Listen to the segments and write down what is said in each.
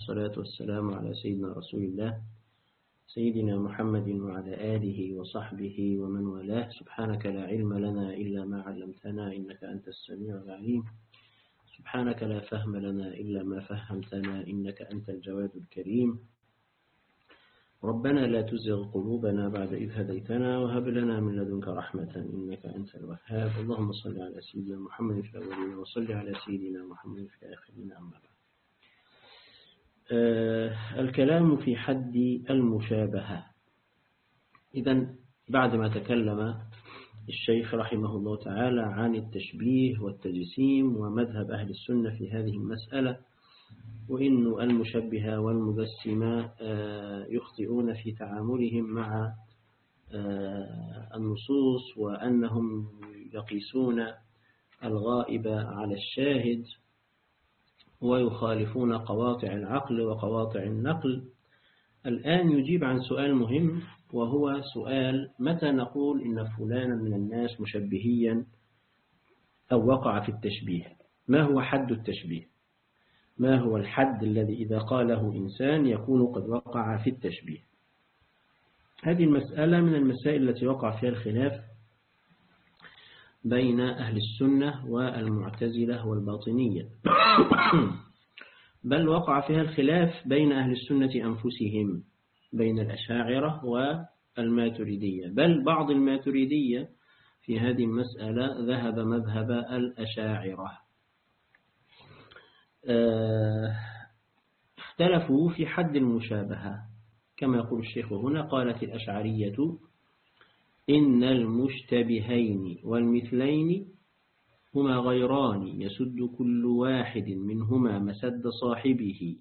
والصلاة والسلام على سيدنا رسول الله سيدنا محمد وعلى آله وصحبه ومن والاه. سبحانك لا علم لنا إلا ما علمتنا إنك أنت السميع العليم. سبحانك لا فهم لنا إلا ما فهمتنا إنك أنت الجواد الكريم. ربنا لا تزغ قلوبنا بعد إذ هديتنا وهب لنا من لدنك رحمة إنك أنت الوهاب. اللهم صل على سيدنا محمد في الأولين وصل على سيدنا محمد في الآخرين. أما بعد، الكلام في حد المشابهة. إذن بعد ما تكلم الشيخ رحمه الله تعالى عن التشبيه والتجسيم ومذهب أهل السنة في هذه المسألة، وإن المشبهة والمجسمة يخطئون في تعاملهم مع النصوص، وأنهم يقيسون الغائب على الشاهد ويخالفون قواطع العقل وقواطع النقل. الآن يجيب عن سؤال مهم، وهو سؤال: متى نقول إن فلانا من الناس مشبهيا أو وقع في التشبيه؟ ما هو حد التشبيه؟ ما هو الحد الذي إذا قاله إنسان يكون قد وقع في التشبيه؟ هذه المسألة من المسائل التي وقع فيها الخلاف بين أهل السنة والمعتزلة والباطنية، بل وقع فيها الخلاف بين أهل السنة أنفسهم، بين الأشاعرة والماتريدية، بل بعض الماتريدية في هذه المسألة ذهب مذهب الأشاعرة. اختلفوا في حد المشابهة، كما يقول الشيخ هنا: قالت الأشعرية إن المشتبهين والمثلين هما غيران يسد كل واحد منهما مسد صاحبه،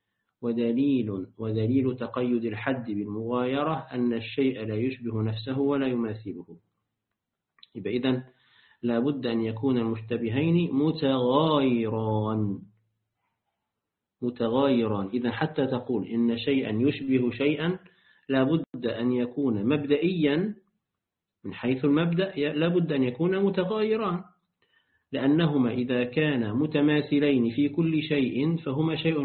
ودليل تقيد الحد بالمغايرة أن الشيء لا يشبه نفسه ولا يماثله. يبقى إذن لا بد أن يكون المشتبهين متغايران. إذن حتى تقول إن شيئا يشبه شيئا لا بد أن يكون مبدئيا من حيث المبدأ، لا بد أن يكون متغايران، لأنهما إذا كانا متماثلين في كل شيء فهما شيء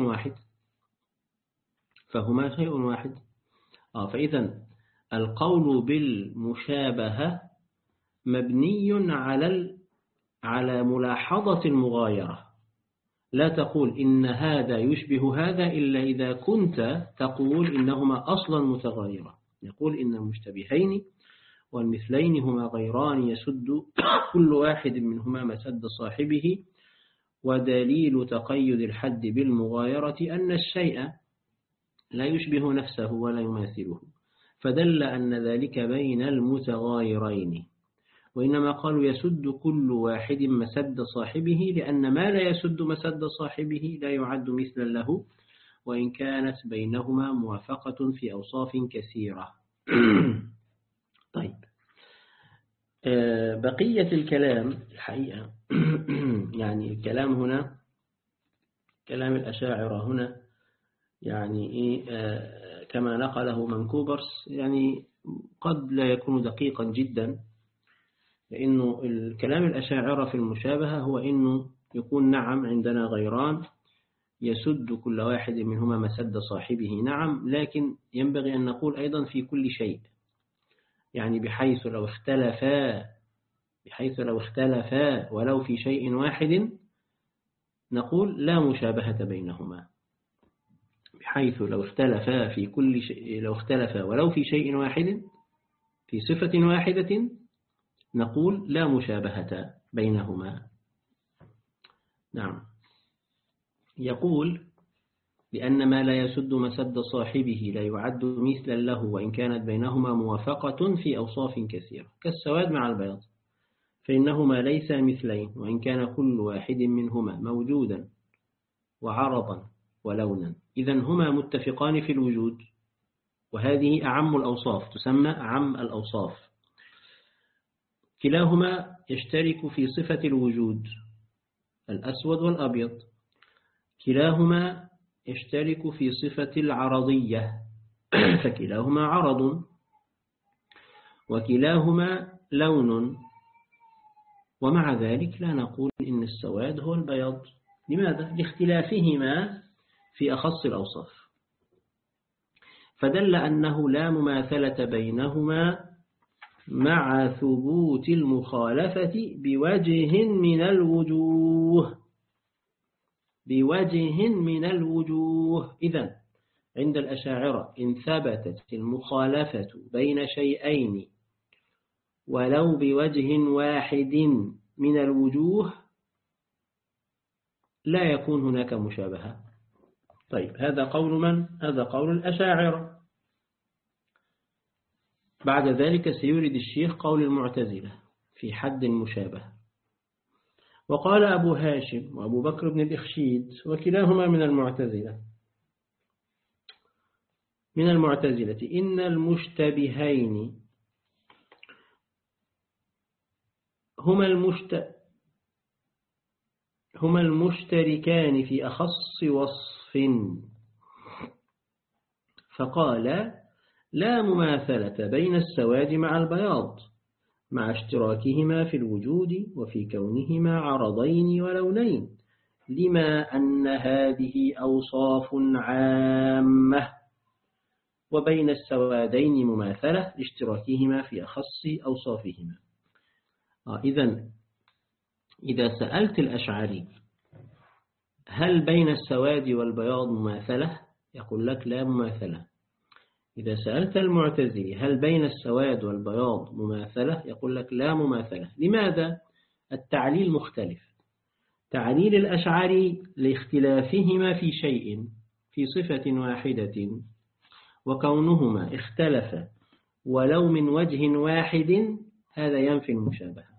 واحد. فإذا القول بالمشابهة مبني على ملاحظة المغايرة. لا تقول إن هذا يشبه هذا إلا إذا كنت تقول إنهما أصلا متغايران. يقول إن المشتبهين والمثلين هما غيران يسد كل واحد منهما مسد صاحبه، ودليل تقيد الحد بالمغايرة أن الشيء لا يشبه نفسه ولا يماثله، فدل أن ذلك بين المتغايرين. وإنما قالوا يسد كل واحد مسد صاحبه، لأن ما لا يسد مسد صاحبه لا يعد مثلا له، وإن كانت بينهما موافقة في أوصاف كثيرة. طيب، بقية الكلام الحقيقة يعني الكلام هنا، كلام الأشاعرة هنا، يعني كما نقله منكوبرس، يعني قد لا يكون دقيقا جدا، لأنه الكلام الأشاعرة في المشابهة هو إنه يكون نعم عندنا غيران يسد كل واحد منهما مسد صاحبه، نعم، لكن ينبغي أن نقول أيضا في كل شيء، يعني بحيث لو اختلفا ولو في شيء واحد نقول لا مشابهة بينهما، بحيث لو اختلفا في كل شيء، لو اختلفا ولو في شيء واحد في صفة واحدة نقول لا مشابهة بينهما. نعم، يقول: لأن ما لا يسد مسد صاحبه لا يعد مثلا له وإن كانت بينهما موافقة في أوصاف كثيرة، كالسواد مع البياض، فإنهما ليس مثلين وإن كان كل واحد منهما موجودا وعرضا ولونا، إذن هما متفقان في الوجود، وهذه أعم الأوصاف، تسمى أعم الأوصاف. كلاهما يشترك في صفة الوجود، الأسود والأبيض، كلاهما يشترك في صفة العرضية فكلاهما عرض، وكلاهما لون، ومع ذلك لا نقول إن السواد هو البياض. لماذا؟ لاختلافهما في أخص الأوصاف، فدل أنه لا مماثلة بينهما مع ثبوت المخالفة بوجه من الوجوه. إذن عند الأشاعرة إن ثبتت المخالفة بين شيئين ولو بوجه واحد من الوجوه لا يكون هناك مشابهة. طيب هذا قول من؟ هذا قول الأشاعرة. بعد ذلك سيورد الشيخ قول المعتزلة في حد المشابهة. وقال أبو هاشم وأبو بكر بن الإخشيد وكلاهما من المعتزلة إن المشتبهين هما المشتركان في أخص وصف، فقال لا مماثلة بين السواد مع البياض مع اشتراكهما في الوجود وفي كونهما عرضين ولونين، لما أن هذه أوصاف عامة، وبين السوادين مماثلة لاشتراكهما في أخص أوصافهما. إذا سألت الأشعري هل بين السواد والبياض مماثلة؟ يقول لك لا مماثلة. إذا سألت المعتزلي هل بين السواد والبياض مماثلة؟ يقول لك لا مماثلة. لماذا؟ التعليل مختلف. تعليل الأشعري لاختلافهما في شيء في صفة واحدة وكونهما اختلفا ولو من وجه واحد، هذا ينفي المشابهة.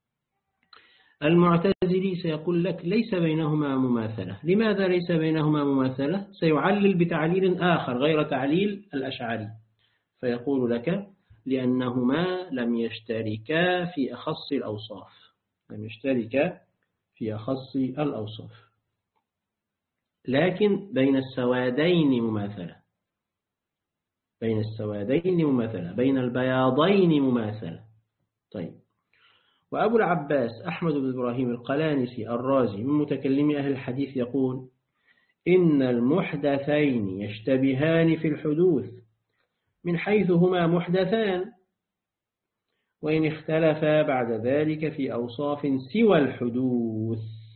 المعتزلي سيقول لك ليس بينهما مماثلة. لماذا ليس بينهما مماثلة؟ سيعلل بتعليل آخر غير تعليل الأشعري، فيقول لك لأنهما لم يشتركا في أخص الأوصاف، لكن بين السوادين مماثلة، بين البياضين مماثلة. طيب، وأبو العباس أحمد بن إبراهيم القلانسي الرازي من متكلمي أهل الحديث يقول إن المحدثين يشتبهان في الحدوث من حيث هما محدثان، وإن اختلفا بعد ذلك في أوصاف سوى الحدوث.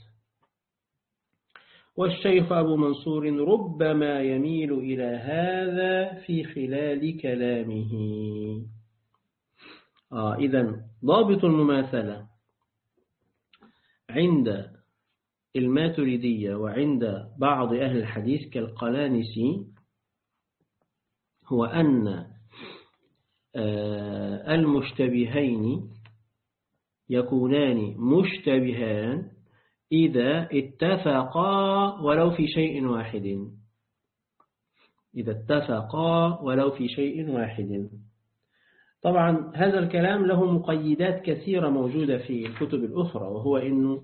والشيخ أبو منصور ربما يميل إلى هذا في خلال كلامه. إذن ضابط المماثلة عند الماتريدية وعند بعض أهل الحديث كالقلانسي هو أن المشتبهين يكونان مشتبهان إذا اتفقا ولو في شيء واحد. طبعا هذا الكلام له مقيدات كثيرة موجودة في الكتب الأخرى، وهو أنه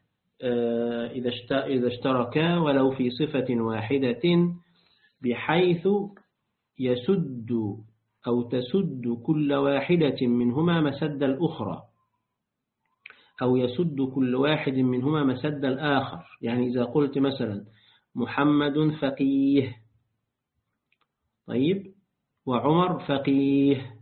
إذا اشتركا ولو في صفة واحدة بحيث يسد أو تسد كل واحدة منهما مسد الأخرى، أو يسد كل واحد منهما مسد الآخر. يعني إذا قلت مثلا محمد فقيه، طيب، وعمر فقيه،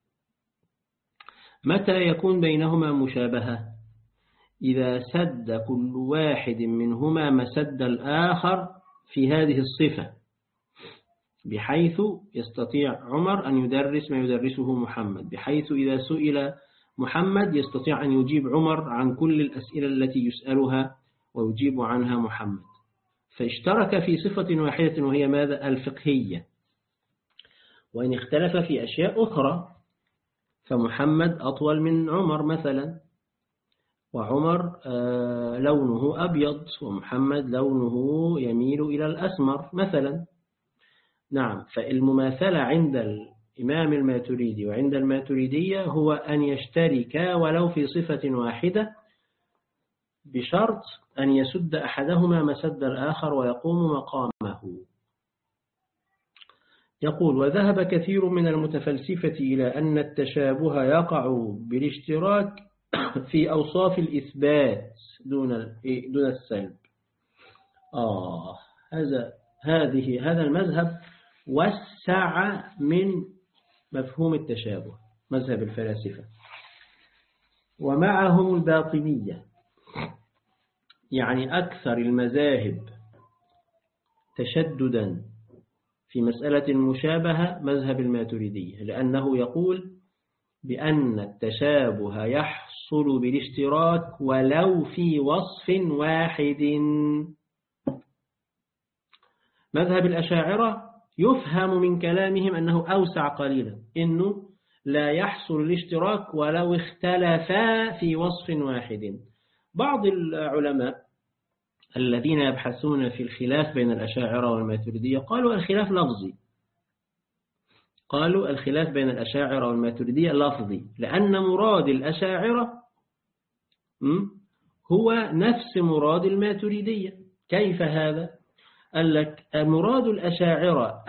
متى يكون بينهما مشابهة؟ إذا سد كل واحد منهما مسد الآخر في هذه الصفة، بحيث يستطيع عمر أن يدرس ما يدرسه محمد، بحيث إذا سئل محمد يستطيع أن يجيب عمر عن كل الأسئلة التي يسألها ويجيب عنها محمد. فاشترك في صفة واحدة وهي ماذا؟ الفقهية. وإن اختلف في أشياء أخرى، فمحمد أطول من عمر مثلا، وعمر لونه أبيض ومحمد لونه يميل إلى الأسمر مثلا. نعم، فالمماثلة عند الإمام الماتريدي وعند الماتريدية هو أن يشتركا ولو في صفة واحدة، بشرط أن يسد أحدهما مسد الآخر ويقوم مقامه. يقول وذهب كثير من المتفلسفة إلى أن التشابه يقع بالاشتراك في أوصاف الإثبات دون السلب. هذا المذهب وسع من مفهوم التشابه، مذهب الفلاسفة، ومعهم الباطنية، يعني أكثر المذاهب تشددا في مسألة المشابهة مذهب الماتريدية، لأنه يقول بأن التشابه يحصل بالاشتراك ولو في وصف واحد. مذهب الأشاعرة يفهم من كلامهم أنه أوسع قليلا، إنه لا يحصل الاشتراك ولو اختلفا في وصف واحد. بعض العلماء الذين يبحثون في الخلاف بين الأشاعرة والماتريدية قالوا الخلاف لفظي، قالوا الخلاف بين الأشاعرة والماتريدية لفظي، لأن مراد الأشاعرة هو نفس مراد الماتريدية. كيف هذا؟ قال لك مراد الأشاعرة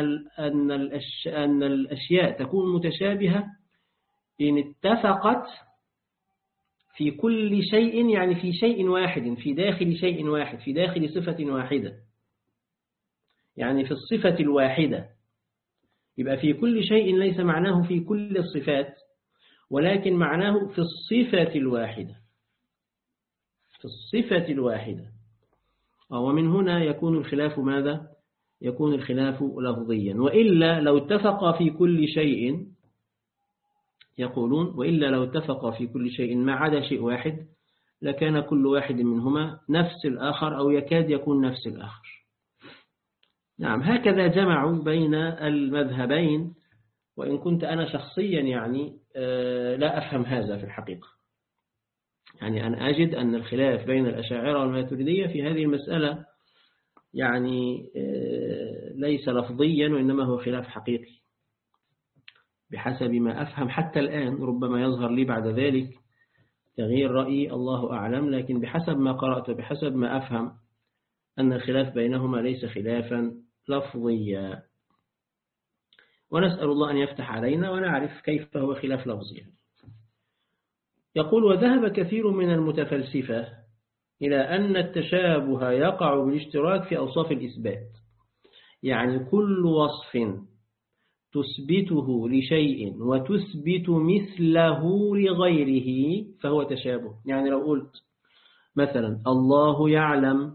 أن الأشياء تكون متشابهة إن اتفقت في كل شيء، يعني في شيء واحد، في داخل شيء واحد، في داخل صفة واحدة، يعني في الصفة الواحدة. يبقى في كل شيء ليس معناه في كل الصفات، ولكن معناه في الصفة الواحدة، في الصفة الواحدة. ومن هنا يكون الخلاف ماذا؟ يكون الخلاف لفظيا. وإلا لو اتفق في كل شيء، يقولون وإلا لو اتفق في كل شيء ما عدا شيء واحد لكان كل واحد منهما نفس الآخر أو يكاد يكون نفس الآخر. نعم، هكذا جمعوا بين المذهبين، وإن كنت أنا شخصيا يعني لا أفهم هذا في الحقيقة. يعني أنا أجد أن الخلاف بين الأشاعرة والماتريدية في هذه المسألة يعني ليس لفظيا، وإنما هو خلاف حقيقي بحسب ما أفهم حتى الآن. ربما يظهر لي بعد ذلك تغيير رأيي، الله أعلم، لكن بحسب ما قرأت وبحسب ما أفهم أن الخلاف بينهما ليس خلافا لفظيا، ونسأل الله أن يفتح علينا ونعرف كيف هو خلاف لفظي. يقول وذهب كثير من المتفلسفة إلى أن التشابه يقع بالاشتراك في أوصاف الإثبات، يعني كل وصف تثبته لشيء وتثبت مثله لغيره فهو تشابه. يعني لو قلت مثلا الله يعلم،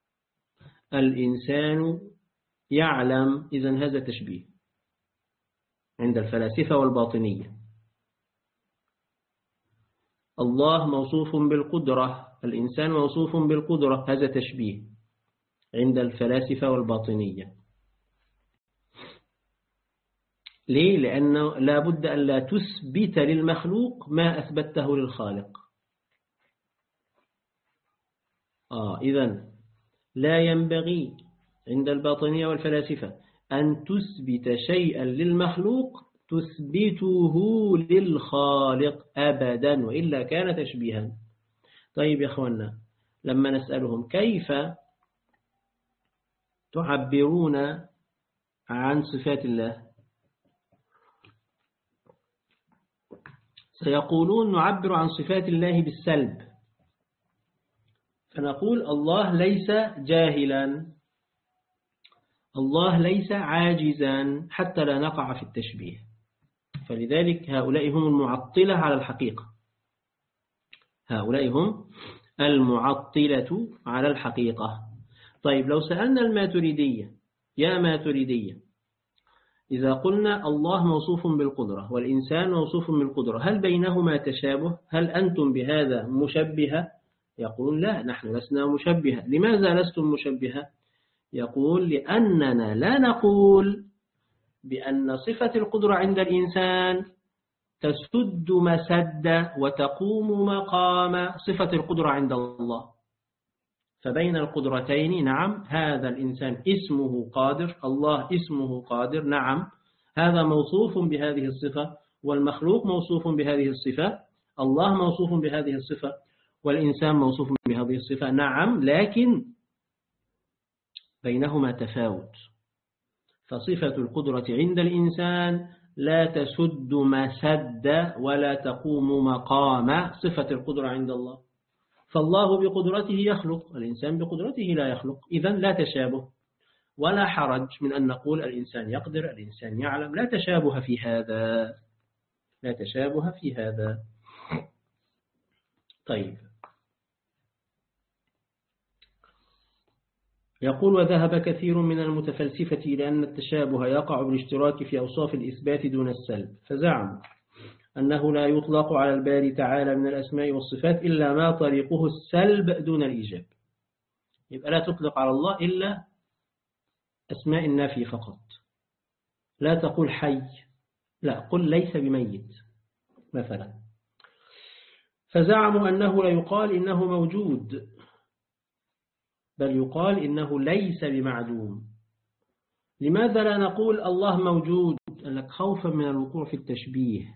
الإنسان يعلم، إذن هذا تشبيه عند الفلاسفة والباطنية. الله موصوف بالقدرة، الإنسان موصوف بالقدرة، هذا تشبيه عند الفلاسفة والباطنية. ليه؟ لأنه لا بد أن لا تثبت للمخلوق ما أثبته للخالق. إذن لا ينبغي عند الباطنية والفلاسفة أن تثبت شيئا للمخلوق تثبته للخالق أبدا، وإلا كان تشبيها. طيب يا أخوانا، لما نسألهم كيف تعبرون عن صفات الله، سيقولون نعبر عن صفات الله بالسلب، فنقول الله ليس جاهلا، الله ليس عاجزا، حتى لا نقع في التشبيه. فلذلك هؤلاء هم المعطلة على الحقيقة، هؤلاء هم المعطلة على الحقيقة. طيب لو سألنا الماتريدية، يا ماتريدية، إذا قلنا الله موصوف بالقدرة والإنسان موصوف بالقدرة، هل بينهما تشابه؟ هل أنتم بهذا مشبهة؟ يقول لا، نحن لسنا مشبهة. لماذا لستم مشبهة؟ يقول لأننا لا نقول بأن صفة القدرة عند الإنسان تسد مسد وتقوم مقام صفة القدرة عند الله. فبين القدرتين نعم، هذا الإنسان اسمه قادر، الله اسمه قادر، نعم، هذا موصوف بهذه الصفة، والمخلوق موصوف بهذه الصفة، الله موصوف بهذه الصفة، والإنسان موصوف بهذه الصفة، نعم، لكن بينهما تفاوت. فصفة القدرة عند الإنسان لا تسد مسد ولا تقوم مقام صفة القدرة عند الله. فالله بقدرته يخلق، الإنسان بقدرته لا يخلق، إذن لا تشابه. ولا حرج من أن نقول الإنسان يقدر، الإنسان يعلم، لا تشابه في هذا، لا تشابه في هذا. طيب، يقول: وذهب كثير من المتفلسفة إلى أن التشابه يقع بالاشتراك في أوصاف الإثبات دون السلب، فزعموا أنه لا يطلق على الباري تعالى من الأسماء والصفات إلا ما طريقه السلب دون الإيجاب. يبقى لا تطلق على الله إلا أسماء النافي فقط، لا تقول حي، لا، قل ليس بميت مثلا. فزعموا أنه لا يقال إنه موجود، بل يقال إنه ليس بمعدوم. لماذا لا نقول الله موجود؟ لك خوفا من الوقوع في التشبيه،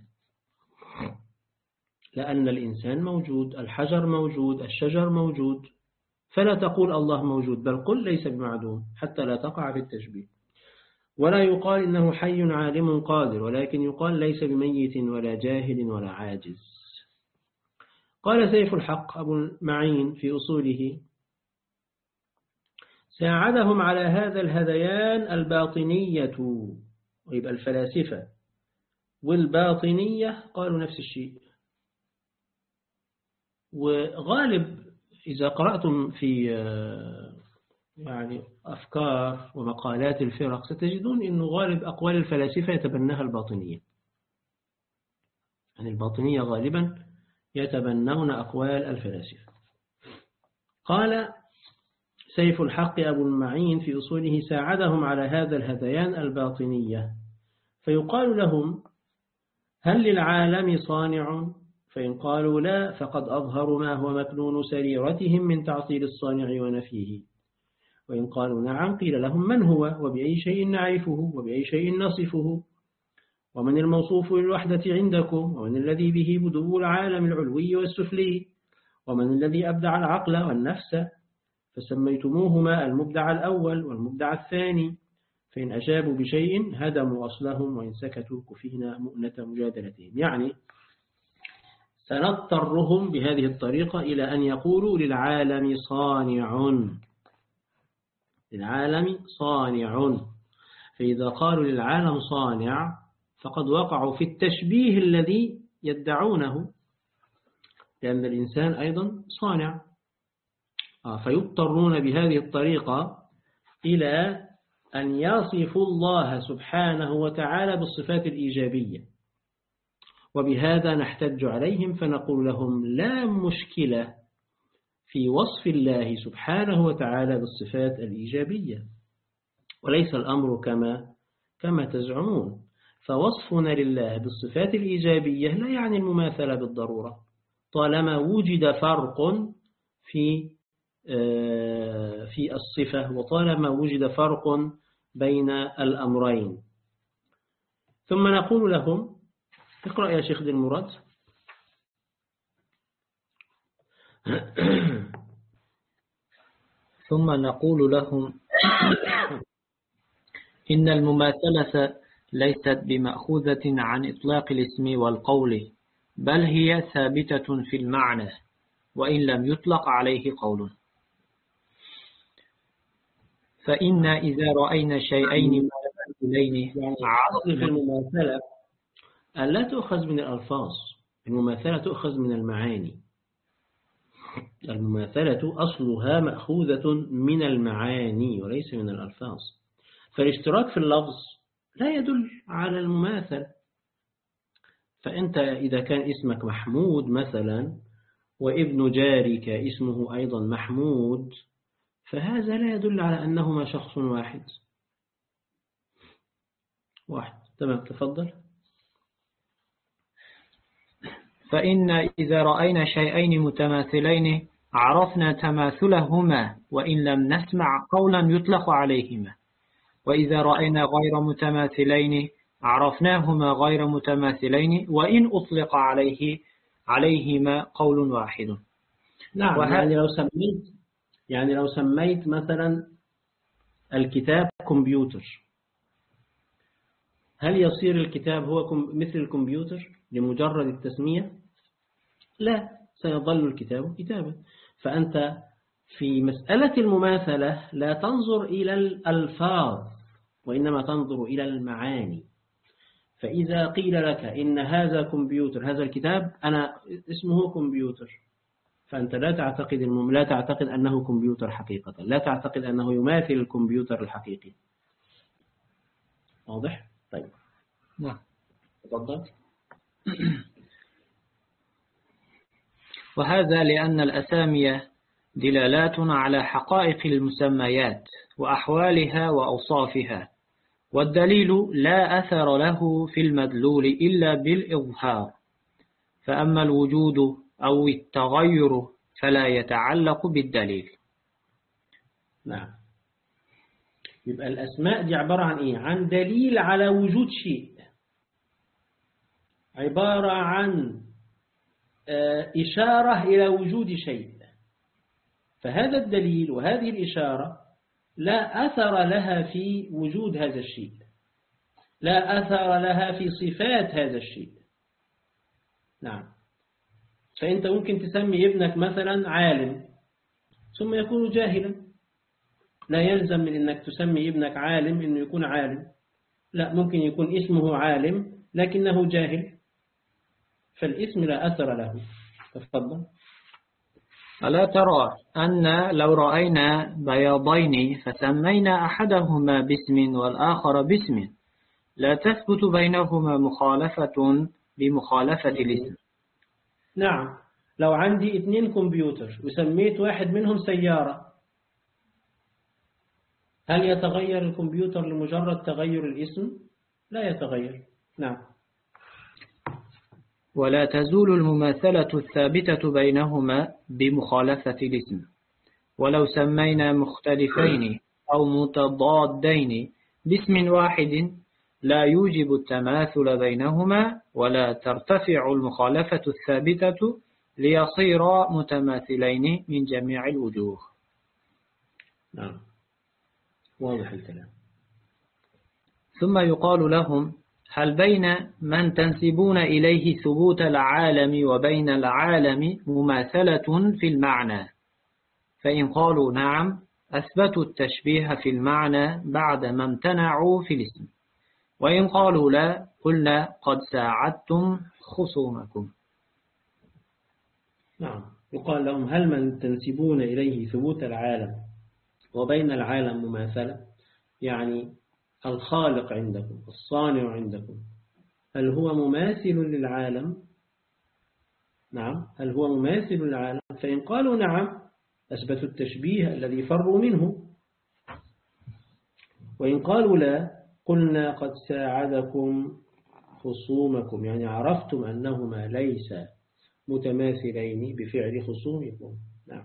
لأن الإنسان موجود، الحجر موجود، الشجر موجود، فلا تقول الله موجود، بل قل ليس بمعدوم حتى لا تقع في التشبيه. ولا يقال إنه حي عالم قادر، ولكن يقال ليس بميت ولا جاهل ولا عاجز. قال سيف الحق أبو المعين في أصوله: ساعدهم على هذا الهذيان الباطنية. ويبقى الفلاسفة والباطنية قالوا نفس الشيء. وغالب إذا قرأتم في يعني أفكار ومقالات الفرق ستجدون أنه غالب أقوال الفلاسفة يتبناها الباطنية، يعني الباطنية غالبا يتبنون أقوال الفلاسفة. قال سيف الحق أبو المعين في أصوله: ساعدهم على هذا الهذيان الباطنية، فيقال لهم: هل للعالم صانع؟ فإن قالوا لا، فقد أظهروا ما هو مكنون سريرتهم من تعطيل الصانع ونفيه. وإن قالوا نعم، قيل لهم: من هو؟ وبأي شيء نعرفه؟ وبأي شيء نصفه؟ ومن الموصوف للوحدة عندكم؟ ومن الذي به بدو العالم العلوي والسفلي؟ ومن الذي أبدع العقل والنفس؟ فسميتموهما المبدع الأول والمبدع الثاني. فإن أجابوا بشيء هدموا أصلهم، وإن سكتوا كفينا مؤنة مجادلتهم. يعني سنضطرهم بهذه الطريقة إلى أن يقولوا للعالم صانع، للعالم صانع. فإذا قالوا للعالم صانع فقد وقعوا في التشبيه الذي يدعونه، لأن الإنسان أيضا صانع. فيضطرون بهذه الطريقة إلى أن يصفوا الله سبحانه وتعالى بالصفات الإيجابية، وبهذا نحتج عليهم فنقول لهم: لا مشكلة في وصف الله سبحانه وتعالى بالصفات الإيجابية، وليس الأمر كما تزعمون. فوصفنا لله بالصفات الإيجابية لا يعني المماثلة بالضرورة، طالما وجد فرق في الصفة، وطالما وجد فرق بين الأمرين. ثم نقول لهم: اقرأ يا شيخ ذي المراد. ثم نقول لهم: إن المماثلة ليست بمأخوذة عن إطلاق الاسم والقول، بل هي ثابتة في المعنى وإن لم يطلق عليه قول. فإن إذا رأينا شيئين متماثلين، في المماثلة لا تؤخذ من الألفاظ، المماثلة تؤخذ من المعاني. المماثلة أصلها مأخوذة من المعاني وليس من الألفاظ. فالاشتراك في اللفظ لا يدل على المماثلة. فأنت إذا كان اسمك محمود مثلا، وابن جارك اسمه أيضا محمود، فهذا لا يدل على أنهما شخص واحد. تمام، تفضل. فإن إذا رأينا شيئين متماثلين عرفنا تماثلهما وإن لم نسمع قولا يطلق عليهما، وإذا رأينا غير متماثلين عرفناهما غير متماثلين وإن أطلق عليهما قول واحد. نعم، يعني لو سميت مثلا الكتاب كمبيوتر، هل يصير الكتاب هو مثل الكمبيوتر لمجرد التسمية؟ لا، سيظل الكتاب كتابا. فأنت في مسألة المماثلة لا تنظر إلى الألفاظ وإنما تنظر إلى المعاني. فإذا قيل لك إن هذا كمبيوتر، هذا الكتاب أنا اسمه كمبيوتر، فأنت لا تعتقد أنه كمبيوتر حقيقة، لا تعتقد أنه يماثل الكمبيوتر الحقيقي. واضح؟ طيب نعم. تفضل. وهذا لأن الأسامي دلالات على حقائق المسميات وأحوالها وأوصافها، والدليل لا أثر له في المدلول إلا بالإظهار، فأما الوجود أو التغير فلا يتعلق بالدليل. نعم. يبقى الأسماء دي عبارة عن إيه؟ عن دليل على وجود شيء، عبارة عن إشارة إلى وجود شيء. فهذا الدليل وهذه الإشارة لا أثر لها في وجود هذا الشيء، لا أثر لها في صفات هذا الشيء. نعم. فأنت ممكن تسمي ابنك مثلا عالم ثم يكون جاهلا، لا يلزم من أنك تسمي ابنك عالم أنه يكون عالم، لا، ممكن يكون اسمه عالم لكنه جاهل، فالاسم لا أثر له. تفضل. ألا ترى أن لو رأينا بياضين فسمينا أحدهما باسم والآخر باسم لا تثبت بينهما مخالفة بمخالفة الاسم؟ نعم. لو عندي 2 كمبيوتر وسميت واحد منهم سيارة، هل يتغير الكمبيوتر لمجرد تغير الاسم؟ لا يتغير. نعم. ولا تزول المماثلة الثابتة بينهما بمخالفة الاسم، ولو سمينا مختلفين أو متضادين باسم واحد لا يوجب التماثل بينهما ولا ترتفع المخالفة الثابتة ليصيرا متماثلين من جميع الوجوه. نعم، واضح الكلام. ثم يقال لهم: هل بين من تنسبون إليه ثبوت العالم وبين العالم مماثلة في المعنى؟ فإن قالوا نعم أثبتوا التشبيه في المعنى بعد ما امتنعوا في الاسم، وإن قالوا لا قلنا قد ساعدتم خصومكم. نعم. يقال لهم: هل من تنسبون إليه ثبوت العالم وبين العالم مماثلة، يعني الخالق عندكم، الصانع عندكم، هل هو مماثل للعالم؟ نعم، هل هو مماثل للعالم؟ فإن قالوا نعم أثبتوا التشبيه الذي فروا منه، وإن قالوا لا قلنا قد ساعدكم خصومكم، يعني عرفتم أنهما ليس متماثلين بفعل خصومكم. نعم.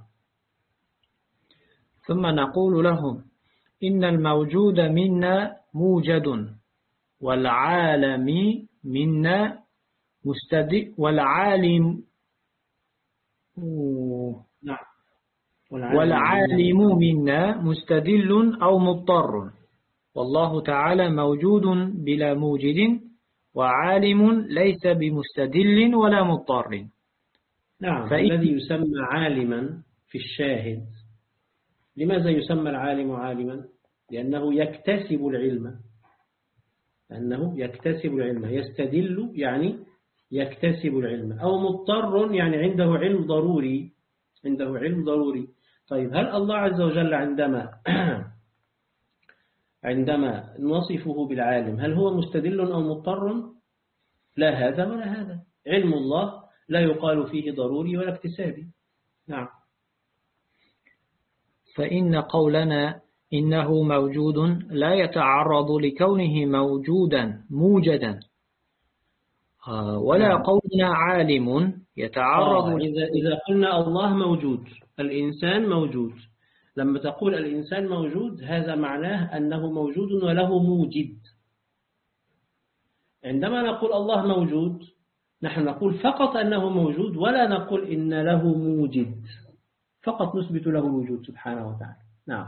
ثم نقول لهم: إن الموجود منا موجد، والعالم منا والعالم نعم. والعالم منا مستدل أو مضطر، والله تعالى موجود بلا موجد، وعالم ليس بمستدل ولا مضطر. نعم. الذي يسمى عالما في الشاهد، لماذا يسمى العالم عالما؟ لأنه يكتسب العلم، يستدل يعني يكتسب العلم، أو مضطر يعني عنده علم ضروري. طيب، هل الله عز وجل عندما نصفه بالعالم هل هو مستدل أو مضطر؟ لا هذا ولا هذا. علم الله لا يقال فيه ضروري ولا اكتسابي. نعم. فإن قولنا إنه موجود لا يتعرض لكونه موجدا، ولا قولنا عالم يتعرض. إذا قلنا الله موجود، الإنسان موجود، لما تقول الإنسان موجود هذا معناه أنه موجود وله موجد. عندما نقول الله موجود نحن نقول فقط أنه موجود، ولا نقول إن له موجد، فقط نثبت له الوجود سبحانه وتعالى. نعم.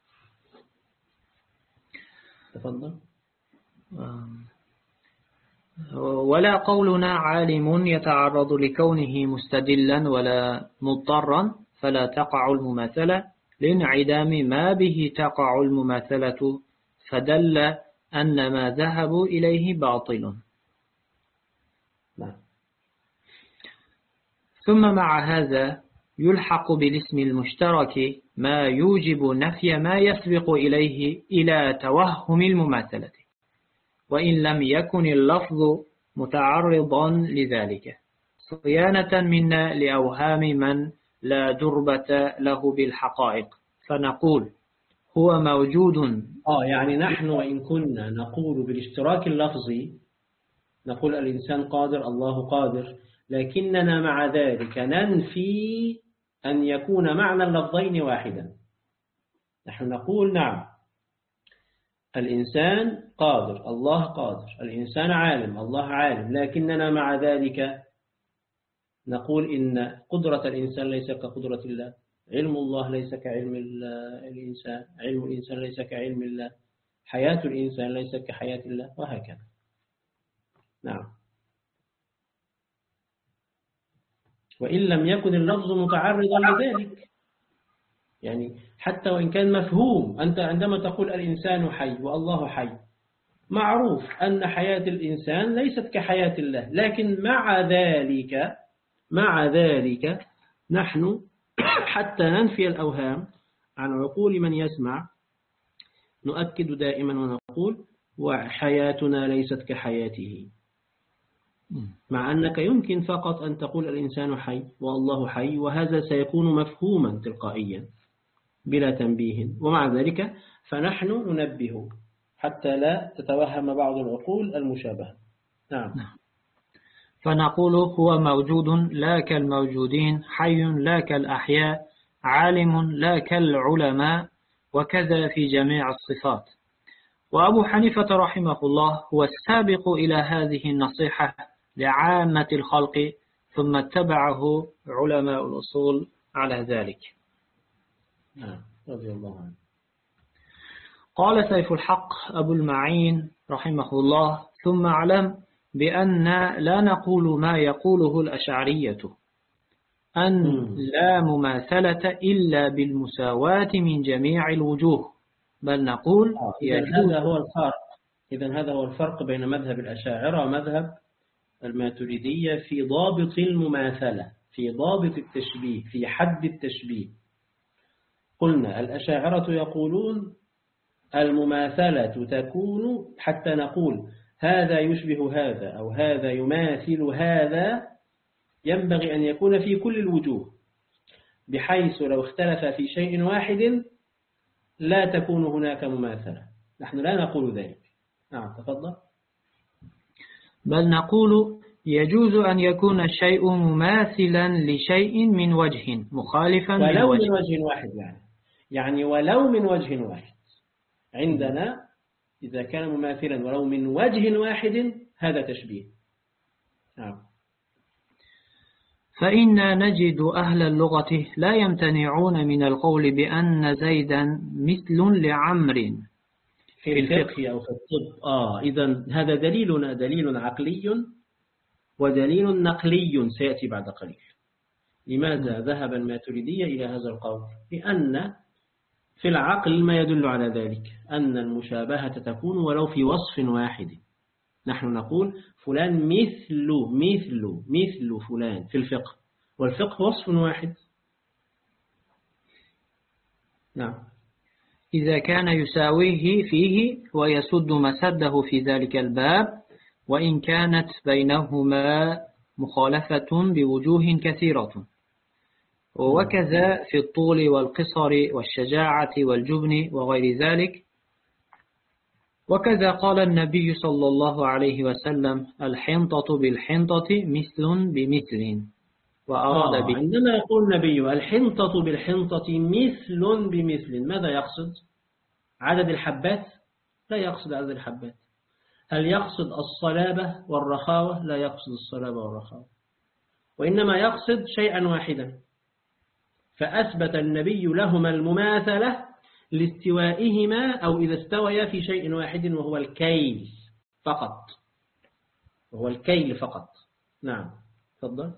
تفضل. ولا قولنا عالم يتعرض لكونه مستدلا ولا مضطرا فلا تقع المماثلة لانعدام ما به تقع المماثلة، فدل أن ما ذهبوا إليه باطل. ثم مع هذا يلحق بالاسم المشترك ما يوجب نفي ما يسبق إليه إلى توهم المماثلة، وإن لم يكن اللفظ متعرضا لذلك، صيانة منا لأوهام من لا دربة له بالحقائق، فنقول هو موجود. يعني نحن وإن كنا نقول بالاشتراك اللفظي، نقول الإنسان قادر، الله قادر، لكننا مع ذلك ننفي أن يكون معنى اللفظين واحدا. نحن نقول نعم الإنسان قادر، الله قادر، الإنسان عالم، الله عالم، لكننا مع ذلك نقول إن قدرة الإنسان ليس كقدرة الله، علم الله ليس كعلم الإنسان، علم الإنسان ليس كعلم الله، حياة الإنسان ليس كحياة الله، وهكذا. نعم. وإن لم يكن اللفظ متعرضا لذلك، يعني حتى وإن كان مفهوم، أنت عندما تقول الإنسان حي والله حي، معروف أن حياة الإنسان ليست كحياة الله، لكن مع ذلك نحن حتى ننفي الأوهام عن عقول من يسمع نؤكد دائما ونقول وحياتنا ليست كحياته، مع أنك يمكن فقط أن تقول الإنسان حي والله حي، وهذا سيكون مفهوما تلقائيا بلا تنبيه، ومع ذلك فنحن ننبه حتى لا تتوهم بعض العقول المشابهة. نعم. فنقول هو موجود لا كالموجودين، حي لا كالأحياء، عالم لا كالعلماء، وكذا في جميع الصفات. وأبو حنيفة رحمه الله هو السابق إلى هذه النصيحة لعامة الخلق، ثم اتبعه علماء الأصول على ذلك. رضي الله عنه. قال سيف الحق أبو المعين رحمه الله: ثم اعلم بأن لا نقول ما يقوله الأشعرية، أن لا مماثلة إلا بالمساواة من جميع الوجوه، بل نقول هذا هو الفرق بين مذهب الأشاعرة ومذهب الماتريدية في ضابط المماثلة، في ضابط التشبيه، في حد التشبيه. قلنا الأشاعرة يقولون المماثلة تكون حتى نقول هذا يشبه هذا أو هذا يماثل هذا، ينبغي أن يكون في كل الوجوه، بحيث لو اختلف في شيء واحد لا تكون هناك مماثلة. نحن لا نقول ذلك. نعم تفضل. بل نقول يجوز أن يكون الشيء مماثلا لشيء من وجه مخالفا ولو من وجه واحد، يعني ولو من وجه واحد عندنا إذا كان مماثلا ولو من وجه واحد هذا تشبيه. نعم. فإن نجد أهل اللغة لا يمتنعون من القول بأن زيدا مثل لعمر في الفقه أو في الطب. إذن هذا دليلنا دليل عقلي ودليل نقلي سيأتي بعد قليل. لماذا ذهب الماتريدية إلى هذا القول؟ لأن في العقل ما يدل على ذلك، أن المشابهة تكون ولو في وصف واحد. نحن نقول فلان مثل فلان في الفقه، والفقه وصف واحد. نعم. إذا كان يساويه فيه ويسد مسده في ذلك الباب، وإن كانت بينهما مخالفة بوجوه كثيرة، وكذا في الطول والقصر والشجاعة والجبن وغير ذلك. وكذا قال النبي صلى الله عليه وسلم: الحنطة بالحنطة مثل بمثل. وأراد عندما يقول النبي الحنطة بالحنطة مثل بمثل، ماذا يقصد؟ عدد الحبات؟ لا يقصد عدد الحبات. هل يقصد الصلابة والرخاوة؟ لا يقصد الصلابة والرخاوة، وإنما يقصد شيئا واحدا. فأثبت النبي لهما المماثلة لاستوائهما، أو إذا استويا في شيء واحد وهو الكيس فقط. وهو الكيل فقط. نعم تفضل.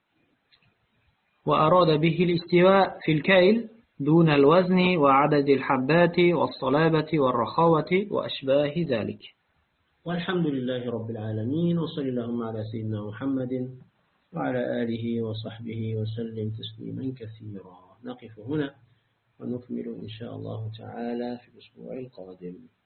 وأراد به الاستواء في الكيل دون الوزن وعدد الحبات والصلابة والرخاوة وأشباه ذلك. والحمد لله رب العالمين، وصلى اللهم على سيدنا محمد وعلى آله وصحبه وسلم تسليما كثيرا. نقف هنا ونكمل إن شاء الله تعالى في الأسبوع القادم.